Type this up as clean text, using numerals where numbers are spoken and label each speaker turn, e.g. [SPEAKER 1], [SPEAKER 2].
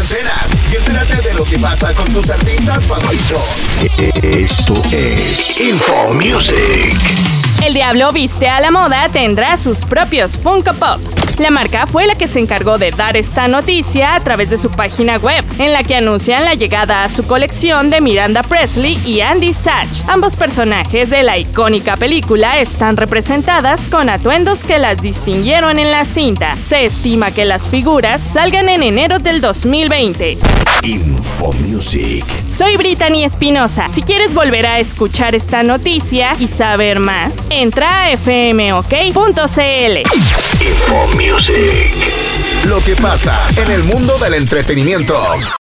[SPEAKER 1] antenas y entérate de lo que pasa con tus artistas favoritos. Esto es Info Music.
[SPEAKER 2] El Diablo Viste a la Moda tendrá sus propios Funko Pop. La marca fue la que se encargó de dar esta noticia a través de su página web, en la que anuncian la llegada a su colección de Miranda Presley y Andy Sachs. Ambos personajes de la icónica película están representadas con atuendos que las distinguieron en la cinta. Se estima que las figuras salgan en enero del 2020.
[SPEAKER 1] Info Music.
[SPEAKER 2] Soy Brittany Espinosa. Si quieres volver a escuchar esta noticia y saber más, entra a fmok.cl.
[SPEAKER 1] Info Music. Lo que pasa en el mundo del entretenimiento.